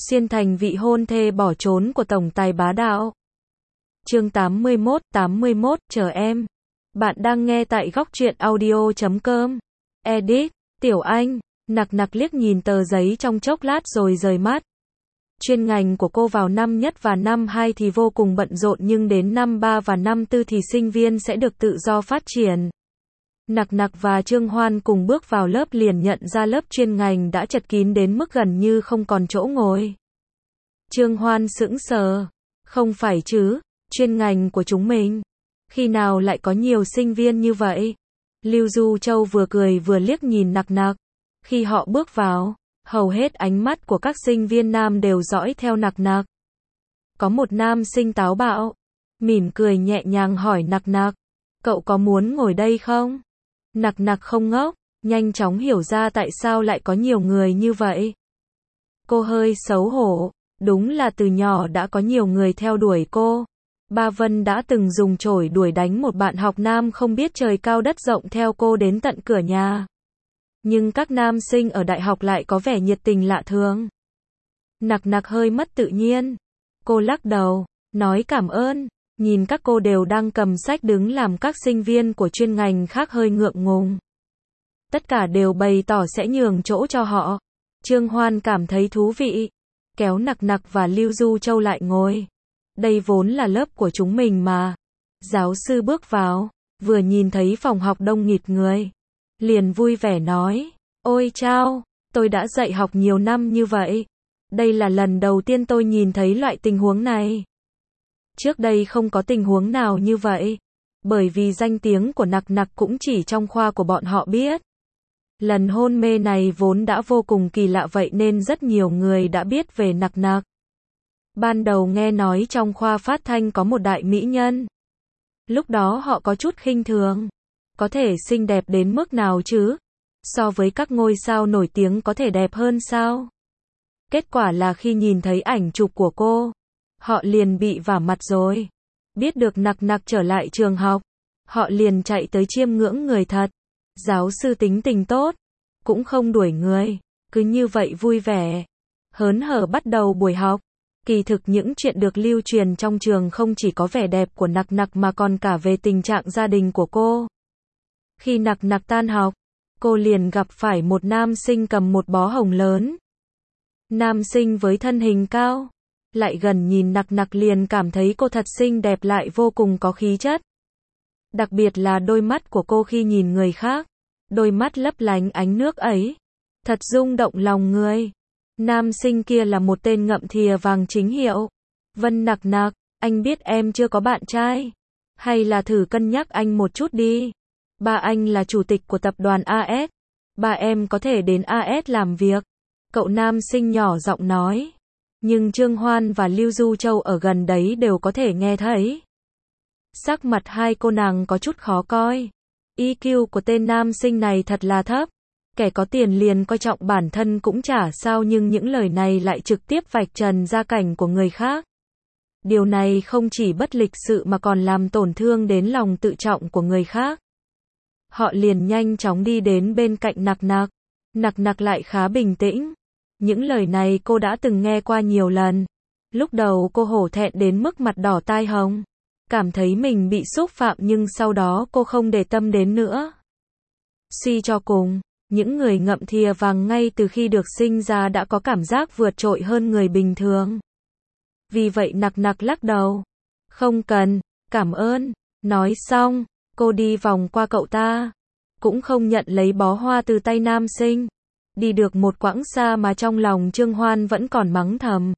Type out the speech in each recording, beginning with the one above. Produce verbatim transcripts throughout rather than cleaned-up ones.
xuyên thành vị hôn thê bỏ trốn của tổng tài bá đạo. Chương tám mươi mốt, tám mươi mốt, chờ em. Bạn đang nghe tại góc truyện audio chấm com. Edit, Tiểu Anh, nặc nặc liếc nhìn tờ giấy trong chốc lát rồi rời mắt. Chuyên ngành của cô vào năm nhất và năm hai thì vô cùng bận rộn, nhưng đến năm ba và năm tư thì sinh viên sẽ được tự do phát triển. Nặc nặc và Trương Hoan cùng bước vào lớp liền nhận ra lớp chuyên ngành đã chật kín đến mức gần như không còn chỗ ngồi. Trương Hoan sững sờ. Không phải chứ, chuyên ngành của chúng mình. Khi nào lại có nhiều sinh viên như vậy? Lưu Du Châu vừa cười vừa liếc nhìn nặc nặc. Khi họ bước vào, hầu hết ánh mắt của các sinh viên nam đều dõi theo nặc nặc. Có một nam sinh táo bạo, mỉm cười nhẹ nhàng hỏi nặc nặc, cậu có muốn ngồi đây không? Nặc nặc không ngốc, nhanh chóng hiểu ra tại sao lại có nhiều người như vậy. Cô hơi xấu hổ, đúng là từ nhỏ đã có nhiều người theo đuổi cô. Ba Vân đã từng dùng chổi đuổi đánh một bạn học nam không biết trời cao đất rộng theo cô đến tận cửa nhà. Nhưng các nam sinh ở đại học lại có vẻ nhiệt tình lạ thường. Nặc nặc hơi mất tự nhiên. Cô lắc đầu, nói cảm ơn, nhìn các cô đều đang cầm sách đứng làm các sinh viên của chuyên ngành khác hơi ngượng ngùng. Tất cả đều bày tỏ sẽ nhường chỗ cho họ. Trương Hoan cảm thấy thú vị, kéo nặc nặc và Lưu Du Châu lại ngồi. Đây vốn là lớp của chúng mình mà. Giáo sư bước vào, vừa nhìn thấy phòng học đông nghịt người, liền vui vẻ nói, ôi chao, tôi đã dạy học nhiều năm như vậy. Đây là lần đầu tiên tôi nhìn thấy loại tình huống này. Trước đây không có tình huống nào như vậy. Bởi vì danh tiếng của nặc nặc cũng chỉ trong khoa của bọn họ biết. Lần hôn mê này vốn đã vô cùng kỳ lạ, vậy nên rất nhiều người đã biết về nặc nặc. Ban đầu nghe nói trong khoa phát thanh có một đại mỹ nhân. Lúc đó họ có chút khinh thường. Có thể xinh đẹp đến mức nào chứ? So với các ngôi sao nổi tiếng có thể đẹp hơn sao? Kết quả là khi nhìn thấy ảnh chụp của cô, họ liền bị vả mặt rồi. Biết được nặc nặc trở lại trường học, họ liền chạy tới chiêm ngưỡng người thật. Giáo sư tính tình tốt, cũng không đuổi người, cứ như vậy vui vẻ, hớn hở bắt đầu buổi học. Kỳ thực những chuyện được lưu truyền trong trường không chỉ có vẻ đẹp của nặc nặc mà còn cả về tình trạng gia đình của cô. Khi nặc nặc tan học, cô liền gặp phải một nam sinh cầm một bó hồng lớn. Nam sinh với thân hình cao, lại gần nhìn nặc nặc liền cảm thấy cô thật xinh đẹp lại vô cùng có khí chất. Đặc biệt là đôi mắt của cô khi nhìn người khác, đôi mắt lấp lánh ánh nước ấy, thật rung động lòng người. Nam sinh kia là một tên ngậm thìa vàng chính hiệu. Vân nặc nặc, anh biết em chưa có bạn trai, hay là thử cân nhắc anh một chút đi. Ba anh là chủ tịch của tập đoàn a ét, ba em có thể đến a ét làm việc. Cậu nam sinh nhỏ giọng nói. Nhưng Trương Hoan và Lưu Du Châu ở gần đấy đều có thể nghe thấy. Sắc mặt hai cô nàng có chút khó coi. i kiu của tên nam sinh này thật là thấp. Kẻ có tiền liền coi trọng bản thân cũng chả sao, nhưng những lời này lại trực tiếp vạch trần gia cảnh của người khác. Điều này không chỉ bất lịch sự mà còn làm tổn thương đến lòng tự trọng của người khác. Họ liền nhanh chóng đi đến bên cạnh nặc nặc. Nặc nặc lại khá bình tĩnh. Những lời này cô đã từng nghe qua nhiều lần. Lúc đầu cô hổ thẹn đến mức mặt đỏ tai hồng, cảm thấy mình bị xúc phạm, nhưng sau đó cô không để tâm đến nữa. Suy cho cùng, những người ngậm thìa vàng ngay từ khi được sinh ra đã có cảm giác vượt trội hơn người bình thường. Vì vậy nặc nặc lắc đầu. Không cần, cảm ơn. Nói xong, cô đi vòng qua cậu ta, cũng không nhận lấy bó hoa từ tay nam sinh. Đi được một quãng xa mà trong lòng Trương Hoan vẫn còn mắng thầm.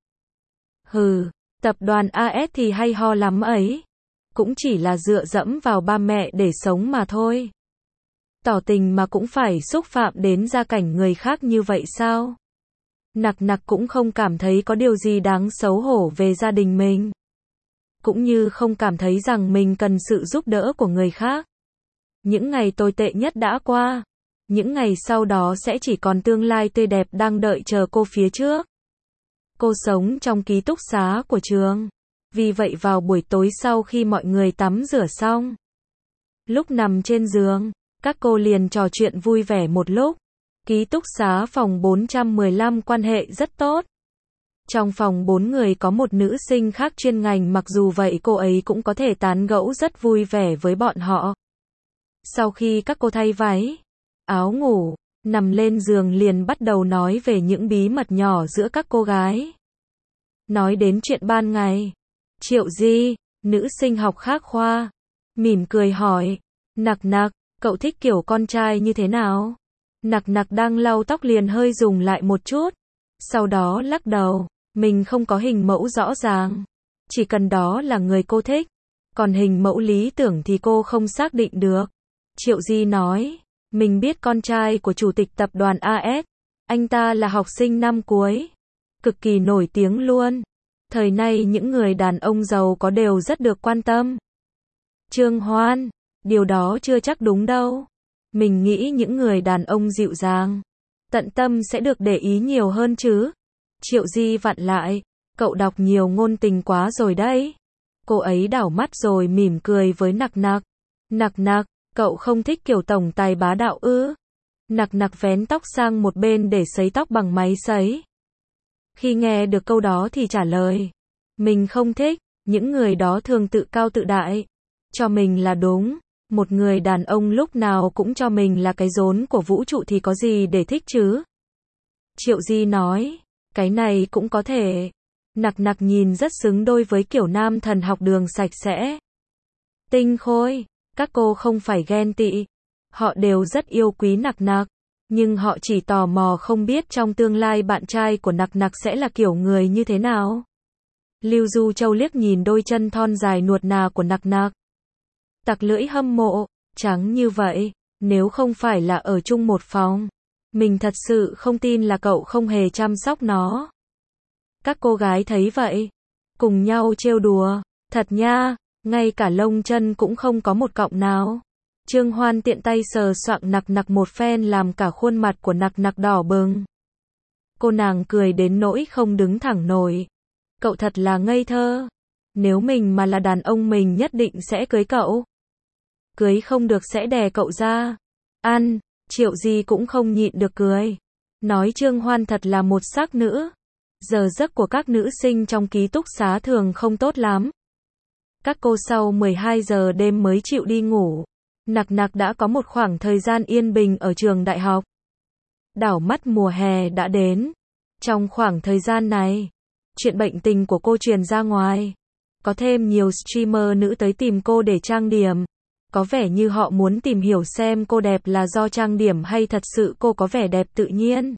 Hừ, tập đoàn a ét thì hay ho lắm ấy. Cũng chỉ là dựa dẫm vào ba mẹ để sống mà thôi. Tỏ tình mà cũng phải xúc phạm đến gia cảnh người khác như vậy sao? Nặc nặc cũng không cảm thấy có điều gì đáng xấu hổ về gia đình mình. Cũng như không cảm thấy rằng mình cần sự giúp đỡ của người khác. Những ngày tồi tệ nhất đã qua. Những ngày sau đó sẽ chỉ còn tương lai tươi đẹp đang đợi chờ cô phía trước. Cô sống trong ký túc xá của trường. Vì vậy vào buổi tối sau khi mọi người tắm rửa xong, lúc nằm trên giường, các cô liền trò chuyện vui vẻ một lúc. Ký túc xá phòng bốn trăm mười lăm quan hệ rất tốt. Trong phòng bốn người có một nữ sinh khác chuyên ngành, mặc dù vậy cô ấy cũng có thể tán gẫu rất vui vẻ với bọn họ. Sau khi các cô thay váy, áo ngủ, nằm lên giường liền bắt đầu nói về những bí mật nhỏ giữa các cô gái. Nói đến chuyện ban ngày, Triệu Di, nữ sinh học khác khoa, mỉm cười hỏi, Nặc Nặc, cậu thích kiểu con trai như thế nào? Nặc Nặc đang lau tóc liền hơi dùng lại một chút, sau đó lắc đầu, mình không có hình mẫu rõ ràng, chỉ cần đó là người cô thích, còn hình mẫu lý tưởng thì cô không xác định được. Triệu Di nói, mình biết con trai của chủ tịch tập đoàn a ét, anh ta là học sinh năm cuối, cực kỳ nổi tiếng luôn. Thời nay những người đàn ông giàu có đều rất được quan tâm. Trương Hoan, điều đó chưa chắc đúng đâu. Mình nghĩ những người đàn ông dịu dàng, tận tâm sẽ được để ý nhiều hơn chứ. Triệu Di vặn lại, cậu đọc nhiều ngôn tình quá rồi đấy. Cô ấy đảo mắt rồi mỉm cười với Nặc Nặc. Nặc Nặc, cậu không thích kiểu tổng tài bá đạo ư? Nặc Nặc vén tóc sang một bên để sấy tóc bằng máy sấy. Khi nghe được câu đó thì trả lời, mình không thích, những người đó thường tự cao tự đại, cho mình là đúng. Một người đàn ông lúc nào cũng cho mình là cái rốn của vũ trụ thì có gì để thích chứ? Triệu Di nói, cái này cũng có thể. Nặc Nặc nhìn rất xứng đôi với kiểu nam thần học đường sạch sẽ, tinh khôi. Các cô không phải ghen tị, họ đều rất yêu quý Nặc Nặc, nhưng họ chỉ tò mò không biết trong tương lai bạn trai của Nặc Nặc sẽ là kiểu người như thế nào. Lưu Du Châu liếc nhìn đôi chân thon dài nuột nà của Nặc Nặc, tặc lưỡi hâm mộ, trắng như vậy, nếu không phải là ở chung một phòng, mình thật sự không tin là cậu không hề chăm sóc nó. Các cô gái thấy vậy, cùng nhau trêu đùa, thật nha, ngay cả lông chân cũng không có một cọng nào. Trương Hoan tiện tay sờ soạng Nặc Nặc một phen làm cả khuôn mặt của Nặc Nặc đỏ bừng. Cô nàng cười đến nỗi không đứng thẳng nổi. Cậu thật là ngây thơ. Nếu mình mà là đàn ông mình nhất định sẽ cưới cậu. Cưới không được sẽ đè cậu ra. Ăn, Triệu Di cũng không nhịn được cười. Nói Trương Hoan thật là một sắc nữ. Giờ giấc của các nữ sinh trong ký túc xá thường không tốt lắm. Các cô sau mười hai giờ đêm mới chịu đi ngủ. Nặc Nặc đã có một khoảng thời gian yên bình ở trường đại học. Đảo mắt mùa hè đã đến. Trong khoảng thời gian này, chuyện bệnh tình của cô truyền ra ngoài. Có thêm nhiều streamer nữ tới tìm cô để trang điểm. Có vẻ như họ muốn tìm hiểu xem cô đẹp là do trang điểm hay thật sự cô có vẻ đẹp tự nhiên.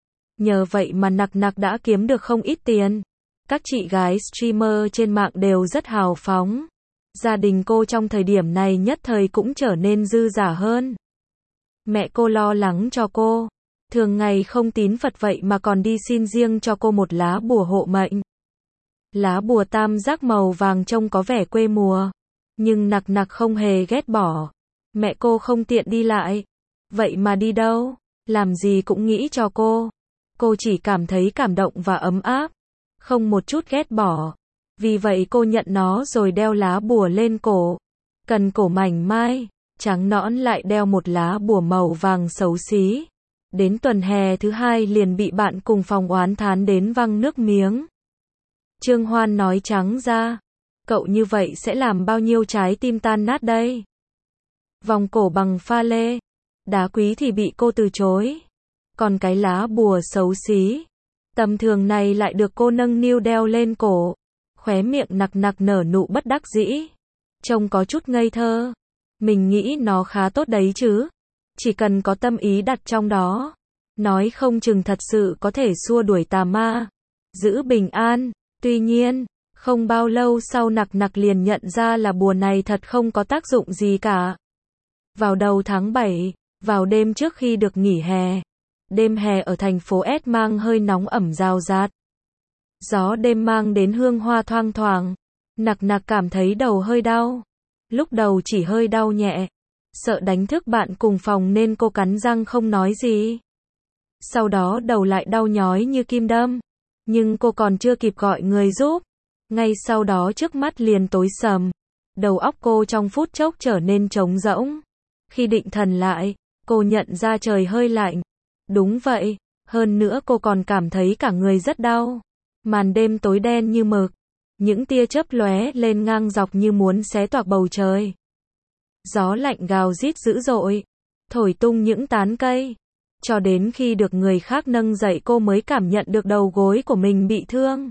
Nhờ vậy mà Nặc Nặc đã kiếm được không ít tiền. Các chị gái streamer trên mạng đều rất hào phóng. Gia đình cô trong thời điểm này nhất thời cũng trở nên dư dả hơn. Mẹ cô lo lắng cho cô. Thường ngày không tín Phật vậy mà còn đi xin riêng cho cô một lá bùa hộ mệnh. Lá bùa tam giác màu vàng trông có vẻ quê mùa. Nhưng Nặc Nặc không hề ghét bỏ. Mẹ cô không tiện đi lại. Vậy mà đi đâu, làm gì cũng nghĩ cho cô. Cô chỉ cảm thấy cảm động và ấm áp. Không một chút ghét bỏ. Vì vậy cô nhận nó rồi đeo lá bùa lên cổ. Cần cổ mảnh mai, trắng nõn lại đeo một lá bùa màu vàng xấu xí. Đến tuần hè thứ hai liền bị bạn cùng phòng oán thán đến văng nước miếng. Trương Hoan nói trắng ra, cậu như vậy sẽ làm bao nhiêu trái tim tan nát đây. Vòng cổ bằng pha lê, đá quý thì bị cô từ chối. Còn cái lá bùa xấu xí, tầm thường này lại được cô nâng niu đeo lên cổ. Khóe miệng Nặc Nặc nở nụ bất đắc dĩ. Trông có chút ngây thơ. Mình nghĩ nó khá tốt đấy chứ. Chỉ cần có tâm ý đặt trong đó. Nói không chừng thật sự có thể xua đuổi tà ma. Giữ bình an. Tuy nhiên, không bao lâu sau Nặc Nặc liền nhận ra là bùa này thật không có tác dụng gì cả. Vào đầu tháng bảy, vào đêm trước khi được nghỉ hè. Đêm hè ở thành phố S mang hơi nóng ẩm rào rạt. Gió đêm mang đến hương hoa thoang thoảng. Nặc Nặc cảm thấy đầu hơi đau. Lúc đầu chỉ hơi đau nhẹ. Sợ đánh thức bạn cùng phòng nên cô cắn răng không nói gì. Sau đó đầu lại đau nhói như kim đâm. Nhưng cô còn chưa kịp gọi người giúp. Ngay sau đó trước mắt liền tối sầm. Đầu óc cô trong phút chốc trở nên trống rỗng. Khi định thần lại, cô nhận ra trời hơi lạnh. Đúng vậy, hơn nữa cô còn cảm thấy cả người rất đau. Màn đêm tối đen như mực, những tia chớp lóe lên ngang dọc như muốn xé toạc bầu trời. Gió lạnh gào rít dữ dội, thổi tung những tán cây, cho đến khi được người khác nâng dậy cô mới cảm nhận được đầu gối của mình bị thương.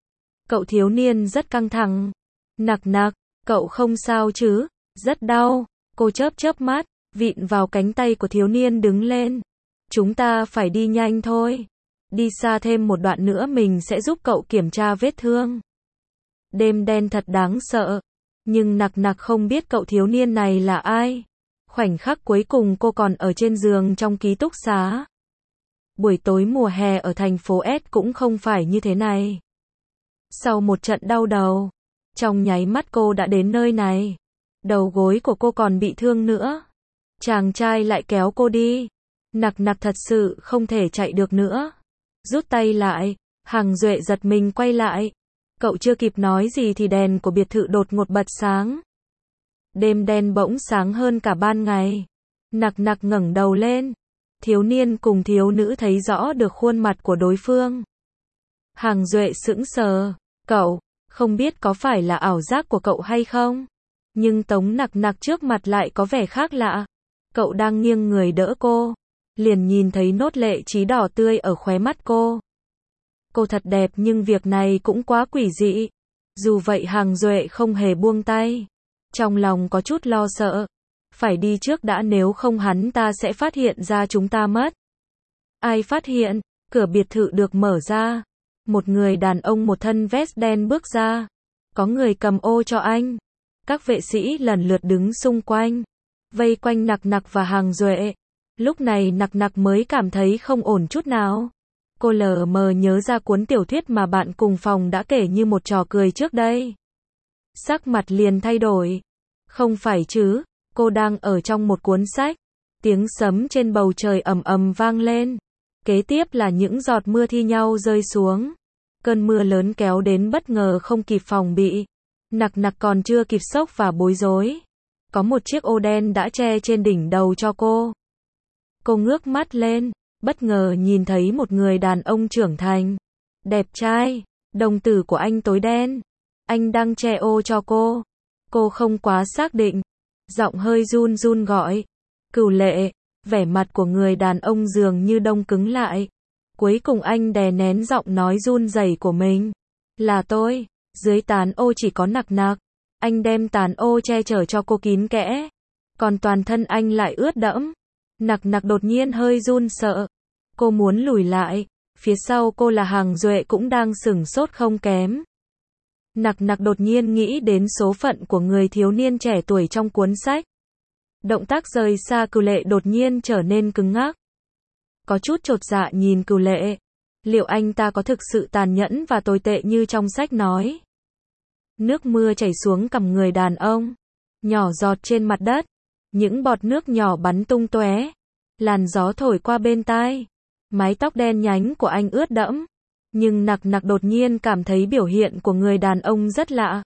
Cậu thiếu niên rất căng thẳng. Nặc nặc, cậu không sao chứ? Rất đau. Cô chớp chớp mắt, vịn vào cánh tay của thiếu niên đứng lên. Chúng ta phải đi nhanh thôi. Đi xa thêm một đoạn nữa mình sẽ giúp cậu kiểm tra vết thương. Đêm đen thật đáng sợ. Nhưng nặc nặc không biết cậu thiếu niên này là ai. Khoảnh khắc cuối cùng cô còn ở trên giường trong ký túc xá. Buổi tối mùa hè ở thành phố S cũng không phải như thế này. Sau một trận đau đầu, trong nháy mắt cô đã đến nơi này. Đầu gối của cô còn bị thương nữa. Chàng trai lại kéo cô đi. Nặc nặc thật sự không thể chạy được nữa. Rút tay lại, Hằng Duệ giật mình quay lại. Cậu chưa kịp nói gì thì đèn của biệt thự đột ngột bật sáng. Đêm đen bỗng sáng hơn cả ban ngày. Nặc nặc ngẩng đầu lên. Thiếu niên cùng thiếu nữ thấy rõ được khuôn mặt của đối phương. Hằng Duệ sững sờ. Cậu, không biết có phải là ảo giác của cậu hay không? Nhưng Tống Nặc Nặc trước mặt lại có vẻ khác lạ. Cậu đang nghiêng người đỡ cô. Liền nhìn thấy nốt lệ trí đỏ tươi ở khóe mắt cô. Cô thật đẹp nhưng việc này cũng quá quỷ dị. Dù vậy Hằng Duệ không hề buông tay. Trong lòng có chút lo sợ. Phải đi trước đã, nếu không hắn ta sẽ phát hiện ra chúng ta mất. Ai phát hiện? Cửa biệt thự được mở ra. Một người đàn ông một thân vest đen bước ra. Có người cầm ô cho anh. Các vệ sĩ lần lượt đứng xung quanh. Vây quanh Nặc Nặc và Hằng Duệ. Lúc này Nặc Nặc mới cảm thấy không ổn chút nào. Cô lờ mờ nhớ ra cuốn tiểu thuyết mà bạn cùng phòng đã kể như một trò cười trước đây. Sắc mặt liền thay đổi. Không phải chứ, cô đang ở trong một cuốn sách. Tiếng sấm trên bầu trời ầm ầm vang lên. Kế tiếp là những giọt mưa thi nhau rơi xuống. Cơn mưa lớn kéo đến bất ngờ không kịp phòng bị. Nặc Nặc còn chưa kịp sốc và bối rối. Có một chiếc ô đen đã che trên đỉnh đầu cho cô. Cô ngước mắt lên, bất ngờ nhìn thấy một người đàn ông trưởng thành. Đẹp trai, đồng tử của anh tối đen. Anh đang che ô cho cô. Cô không quá xác định. Giọng hơi run run gọi. Cửu Lệ, vẻ mặt của người đàn ông dường như đông cứng lại. Cuối cùng anh đè nén giọng nói run rẩy của mình. Là tôi. Dưới tán ô chỉ có Nặc Nặc. Anh đem tán ô che chở cho cô kín kẽ. Còn toàn thân anh lại ướt đẫm. Nặc Nặc đột nhiên hơi run sợ. Cô muốn lùi lại. Phía sau cô là Hằng Duệ cũng đang sửng sốt không kém. Nặc Nặc đột nhiên nghĩ đến số phận của người thiếu niên trẻ tuổi trong cuốn sách. Động tác rời xa Cửu Lệ đột nhiên trở nên cứng ngắc. Có chút chột dạ nhìn Cửu Lệ. Liệu anh ta có thực sự tàn nhẫn và tồi tệ như trong sách nói? Nước mưa chảy xuống cằm người đàn ông. Nhỏ giọt trên mặt đất. Những bọt nước nhỏ bắn tung tóe. Làn gió thổi qua bên tai. Mái tóc đen nhánh của anh ướt đẫm. Nhưng Nặc Nặc đột nhiên cảm thấy biểu hiện của người đàn ông rất lạ.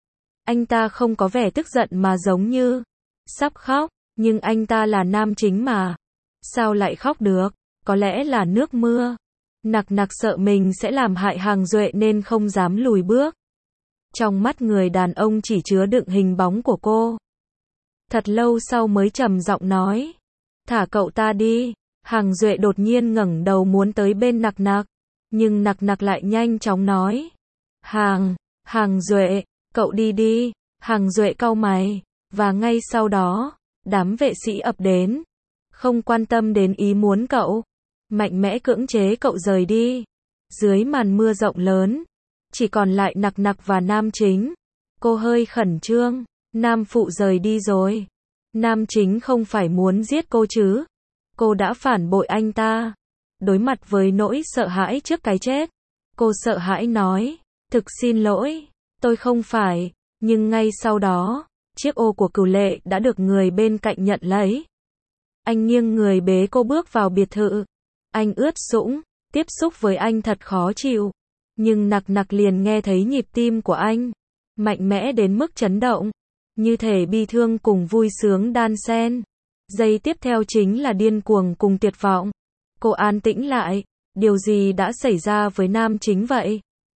Anh ta không có vẻ tức giận mà giống như sắp khóc. Nhưng anh ta là nam chính mà. Sao lại khóc được? Có lẽ là nước mưa. Nặc Nặc sợ mình sẽ làm hại Hằng Duệ nên không dám lùi bước. Trong mắt người đàn ông chỉ chứa đựng hình bóng của cô. Thật lâu sau mới trầm giọng nói. Thả cậu ta đi. Hằng Duệ đột nhiên ngẩng đầu muốn tới bên Nặc Nặc. Nhưng Nặc Nặc lại nhanh chóng nói. Hằng, Hằng Duệ, cậu đi đi. Hằng Duệ cau mày. Và ngay sau đó, đám vệ sĩ ập đến. Không quan tâm đến ý muốn cậu. Mạnh mẽ cưỡng chế cậu rời đi. Dưới màn mưa rộng lớn. Chỉ còn lại Nặc Nặc và nam chính. Cô hơi khẩn trương. Nam phụ rời đi rồi. Nam chính không phải muốn giết cô chứ. Cô đã phản bội anh ta. Đối mặt với nỗi sợ hãi trước cái chết. Cô sợ hãi nói. Thực xin lỗi. Tôi không phải. Nhưng ngay sau đó, chiếc ô của Cửu Lệ đã được người bên cạnh nhận lấy. Anh nghiêng người bế cô bước vào biệt thự. Anh ướt sũng. Tiếp xúc với anh thật khó chịu. Nhưng Nặc Nặc liền nghe thấy nhịp tim của anh. Mạnh mẽ đến mức chấn động. Như thể bi thương cùng vui sướng đan xen. Giây tiếp theo chính là điên cuồng cùng tuyệt vọng. Cô an tĩnh lại. Điều gì đã xảy ra với nam chính vậy?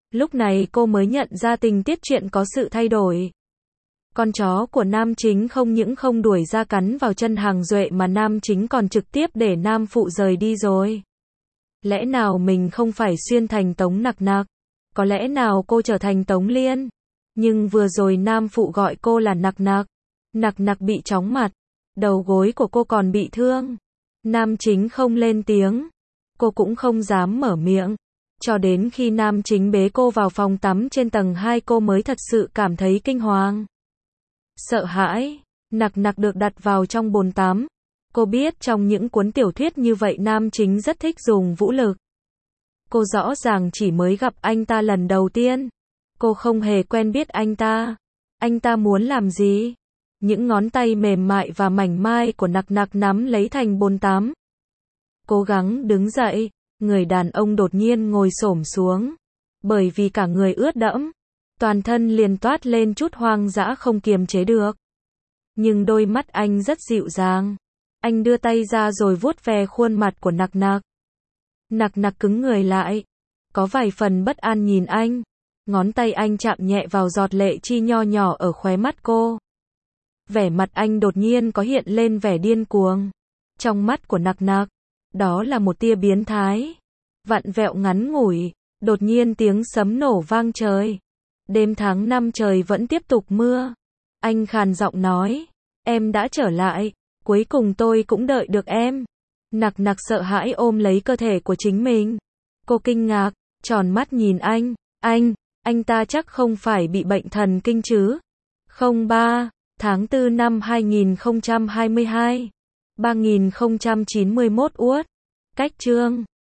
Lúc này cô mới nhận ra tình tiết chuyện có sự thay đổi. Con chó của nam chính không những không đuổi ra cắn vào chân hàng duệ mà nam chính còn trực tiếp để nam phụ rời đi rồi. Lẽ nào mình không phải xuyên thành Tống Nặc Nặc? Có lẽ nào cô trở thành Tống Liên? Nhưng vừa rồi nam phụ gọi cô là Nặc Nặc. Nặc Nặc bị chóng mặt. Đầu gối của cô còn bị thương. Nam chính không lên tiếng. Cô cũng không dám mở miệng. Cho đến khi nam chính bế cô vào phòng tắm trên tầng hai cô mới thật sự cảm thấy kinh hoàng. Sợ hãi. Nặc Nặc được đặt vào trong bồn tắm. Cô biết trong những cuốn tiểu thuyết như vậy nam chính rất thích dùng vũ lực. Cô rõ ràng chỉ mới gặp anh ta lần đầu tiên. Cô không hề quen biết anh ta. Anh ta muốn làm gì? Những ngón tay mềm mại và mảnh mai của Nặc Nặc nắm lấy thành bồn tắm. Cố gắng đứng dậy. Người đàn ông đột nhiên ngồi xổm xuống. Bởi vì cả người ướt đẫm. Toàn thân liền toát lên chút hoang dã không kiềm chế được. Nhưng đôi mắt anh rất dịu dàng. Anh đưa tay ra rồi vuốt ve khuôn mặt của Nặc Nặc. Nặc Nặc cứng người lại. Có vài phần bất an nhìn anh. Ngón tay anh chạm nhẹ vào giọt lệ chi nho nhỏ ở khóe mắt cô. Vẻ mặt anh đột nhiên có hiện lên vẻ điên cuồng. Trong mắt của Nặc Nặc, đó là một tia biến thái. Vặn vẹo ngắn ngủi. Đột nhiên tiếng sấm nổ vang trời. Đêm tháng năm trời vẫn tiếp tục mưa. Anh khàn giọng nói. Em đã trở lại. Cuối cùng tôi cũng đợi được em. Nặc Nặc sợ hãi ôm lấy cơ thể của chính mình. Cô kinh ngạc, tròn mắt nhìn anh. Anh, anh ta chắc không phải bị bệnh thần kinh chứ? không ba, tháng tư năm hai nghìn không trăm hai mươi hai. ba nghìn không trăm chín mươi mốt Uất. Cách chương